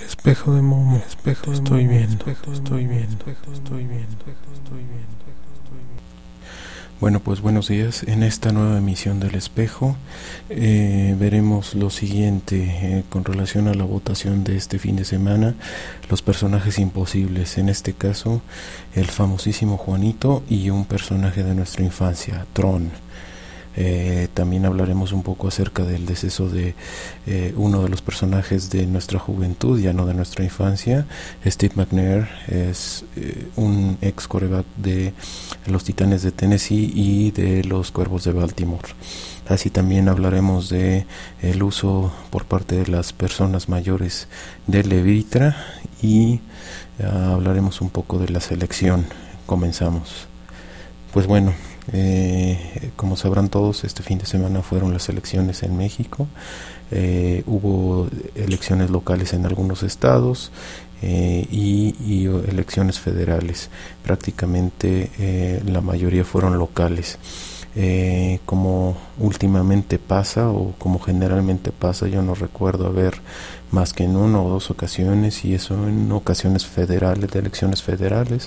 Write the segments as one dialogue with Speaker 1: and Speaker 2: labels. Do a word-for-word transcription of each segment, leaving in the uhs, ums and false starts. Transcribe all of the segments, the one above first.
Speaker 1: Espejo de Momo, espejo, estoy bien, espejo, estoy bien, espejo, estoy bien, espejo, estoy bien, espejo, estoy bien. Bueno, pues buenos días. En esta nueva emisión del Espejo eh, veremos lo siguiente eh, con relación a la votación de este fin de semana: los personajes imposibles, en este caso el famosísimo Juanito y un personaje de nuestra infancia, Tron. Eh, también hablaremos un poco acerca del deceso de eh, uno de los personajes de nuestra juventud, ya no de nuestra infancia. Steve McNair es eh, un ex quarterback de los Titanes de Tennessee y de los Cuervos de Baltimore. Así también hablaremos de el uso por parte de las personas mayores de Levitra y uh, hablaremos un poco de la selección. Comenzamos. Pues bueno, Eh, como sabrán todos, este fin de semana fueron las elecciones en México. Eh, hubo elecciones locales en algunos estados eh, y, y elecciones federales. Prácticamente eh, la mayoría fueron locales. Eh, como últimamente pasa o como generalmente pasa, yo no recuerdo haber más que en una o dos ocasiones, y eso en ocasiones federales, de elecciones federales.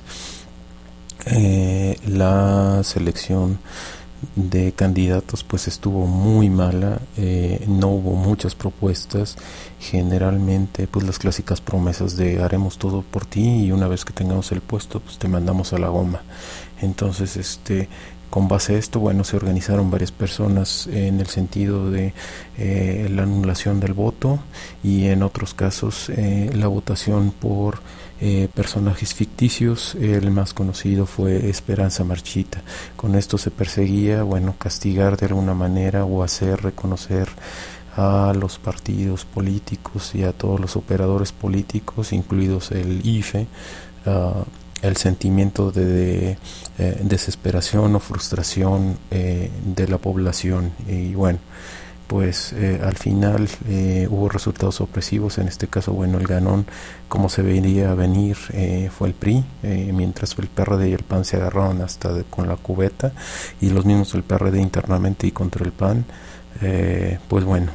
Speaker 1: Eh, la selección de candidatos pues estuvo muy mala, eh, no hubo muchas propuestas, generalmente pues las clásicas promesas de haremos todo por ti y una vez que tengamos el puesto pues te mandamos a la goma. Entonces este con base a esto, bueno, se organizaron varias personas en el sentido de eh, la anulación del voto y en otros casos eh, la votación por eh, personajes ficticios. El más conocido fue Esperanza Marchita. Con esto se perseguía, bueno, castigar de alguna manera o hacer reconocer a los partidos políticos y a todos los operadores políticos, incluidos el I F E, uh, el sentimiento de, de eh, desesperación o frustración eh, de la población. Y bueno, pues eh, al final eh, hubo resultados opresivos. En este caso, bueno, el ganón, como se veía venir, eh, fue el P R I, eh, mientras el P R D y el P A N se agarraron hasta de, con la cubeta, y los mismos del P R D internamente y contra el P A N, eh, pues bueno,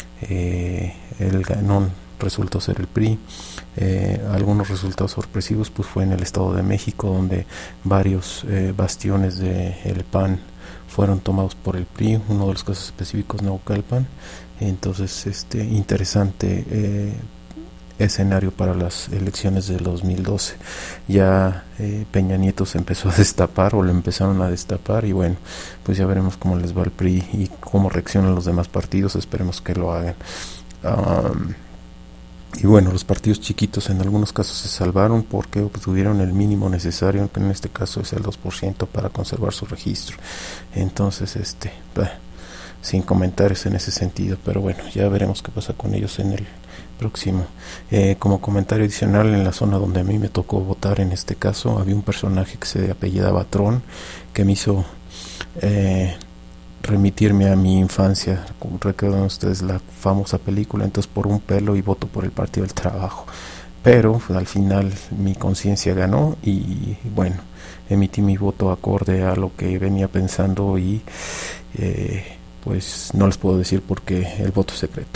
Speaker 1: eh, el ganón resultó ser el P R I. Eh, algunos resultados sorpresivos pues fue en el Estado de México, donde varios eh, bastiones del P A N fueron tomados por el P R I, uno de los casos específicos Naucalpan. Entonces este interesante eh, escenario para las elecciones del dos mil doce. Ya eh, Peña Nieto se empezó a destapar, o lo empezaron a destapar, y bueno, pues ya veremos cómo les va al P R I y cómo reaccionan los demás partidos. Esperemos que lo hagan. um, Y bueno, los partidos chiquitos en algunos casos se salvaron porque obtuvieron el mínimo necesario, que en este caso es el dos por ciento, para conservar su registro. Entonces, este, bah, sin comentarios en ese sentido, pero bueno, ya veremos qué pasa con ellos en el próximo. Eh, como comentario adicional, en la zona donde a mí me tocó votar, en este caso, había un personaje que se apellidaba Tron, que me hizo Eh, remitirme a mi infancia. Recuerdan ustedes la famosa película Entonces por un pelo, y voto por el Partido del Trabajo. Pero pues, al final mi conciencia ganó y bueno, emití mi voto acorde a lo que venía pensando, y eh, pues no les puedo decir porque el voto es secreto.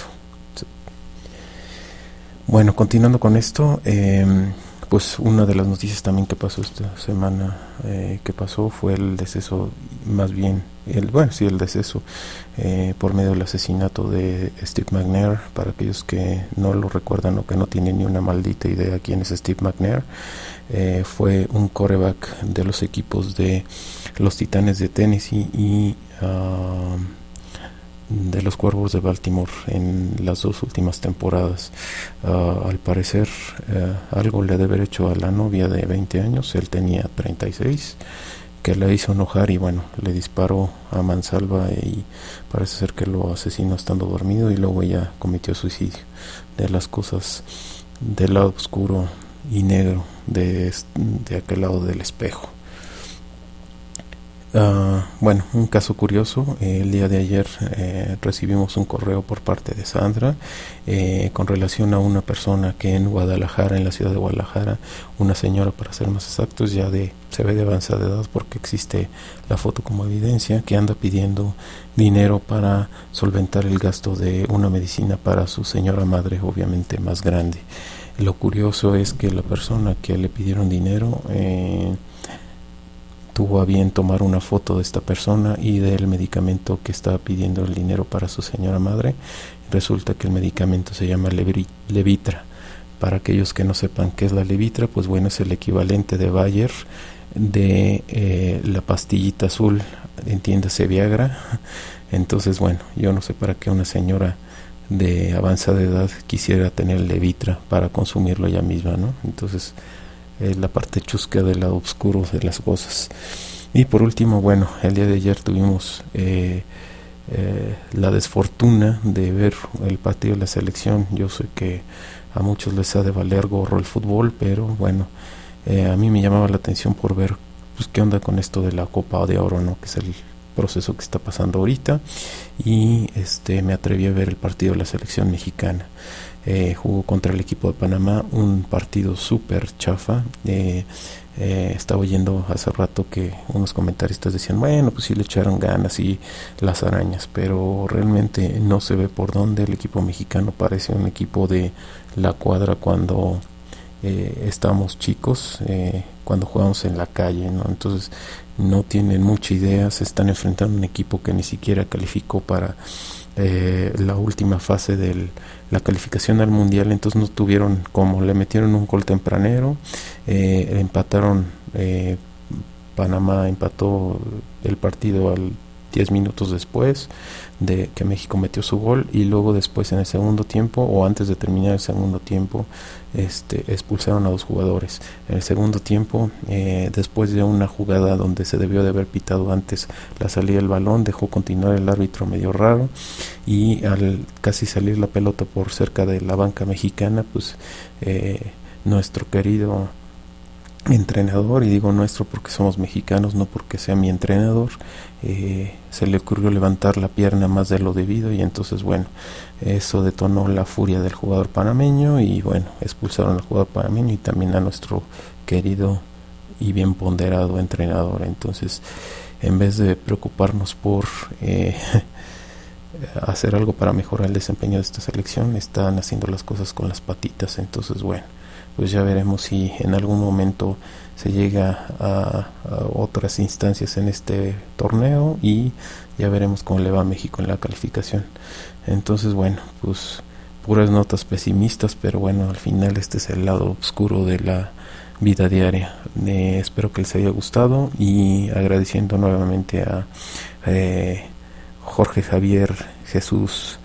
Speaker 1: Bueno, continuando con esto, eh, pues una de las noticias también que pasó esta semana, eh, que pasó fue el deceso, más bien, el, bueno, sí, el deceso eh, por medio del asesinato de Steve McNair. Para aquellos que no lo recuerdan o que no tienen ni una maldita idea quién es Steve McNair, eh, fue un quarterback de los equipos de los Titanes de Tennessee y uh, de los Cuervos de Baltimore en las dos últimas temporadas. Uh, al parecer uh, algo le ha de haber hecho a la novia de veinte años, él tenía treinta y seis, que la hizo enojar y bueno, le disparó a mansalva y parece ser que lo asesinó estando dormido, y luego ella cometió suicidio. De las cosas del lado oscuro y negro de, de aquel lado del espejo. Uh, bueno, un caso curioso. Eh, el día de ayer eh, recibimos un correo por parte de Sandra eh, con relación a una persona que en Guadalajara, en la ciudad de Guadalajara, una señora, para ser más exactos, ya de se ve de avanzada edad porque existe la foto como evidencia, que anda pidiendo dinero para solventar el gasto de una medicina para su señora madre, obviamente más grande. Lo curioso es que la persona que le pidieron dinero eh, tuvo a bien tomar una foto de esta persona y del medicamento que estaba pidiendo el dinero para su señora madre. Resulta que el medicamento se llama Levitra. Para aquellos que no sepan qué es la Levitra, pues bueno, es el equivalente de Bayer de eh, la pastillita azul, entiéndase Viagra. Entonces, bueno, yo no sé para qué una señora de avanzada edad quisiera tener Levitra para consumirlo ella misma, ¿no? Entonces, es la parte chusca del lado oscuro de las cosas. Y por último, bueno, el día de ayer tuvimos eh, eh, la desfortuna de ver el partido de la selección. Yo sé que a muchos les ha de valer gorro el fútbol, pero bueno, eh, a mí me llamaba la atención por ver pues qué onda con esto de la Copa de Oro, ¿no? Que es el proceso que está pasando ahorita, y este me atreví a ver el partido de la selección mexicana. Eh, jugó contra el equipo de Panamá, un partido súper chafa. eh, eh, estaba oyendo hace rato que unos comentaristas decían, bueno, pues sí le echaron ganas y las arañas, pero realmente no se ve por dónde. El equipo mexicano parece un equipo de la cuadra cuando eh, estamos chicos, eh, cuando jugamos en la calle, ¿no? Entonces no tienen mucha idea, se están enfrentando a un equipo que ni siquiera calificó para eh, la última fase de la calificación al mundial. Entonces no tuvieron como, le metieron un gol tempranero, eh, empataron, eh, Panamá empató el partido al diez minutos después de que México metió su gol, y luego después en el segundo tiempo, o antes de terminar el segundo tiempo, este, expulsaron a dos jugadores. En el segundo tiempo, eh, después de una jugada donde se debió de haber pitado antes la salida del balón, dejó continuar el árbitro medio raro, y al casi salir la pelota por cerca de la banca mexicana, pues eh, nuestro querido entrenador, y digo nuestro porque somos mexicanos, no porque sea mi entrenador, eh, se le ocurrió levantar la pierna más de lo debido, y entonces bueno, eso detonó la furia del jugador panameño, y bueno, expulsaron al jugador panameño y también a nuestro querido y bien ponderado entrenador. Entonces, en vez de preocuparnos por eh, hacer algo para mejorar el desempeño de esta selección, están haciendo las cosas con las patitas. Entonces bueno, pues ya veremos si en algún momento se llega a, a otras instancias en este torneo, y ya veremos cómo le va a México en la calificación. Entonces bueno, pues puras notas pesimistas, pero bueno, al final este es el lado oscuro de la vida diaria. Eh, espero que les haya gustado, y agradeciendo nuevamente a eh, Jorge Javier Jesús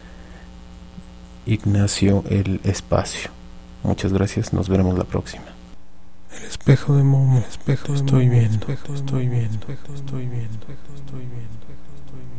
Speaker 1: Ignacio El Espacio. Muchas gracias, nos veremos la próxima.
Speaker 2: El espejo de Momo, el espejo, estoy bien, estoy bien, estoy bien, estoy bien, estoy bien.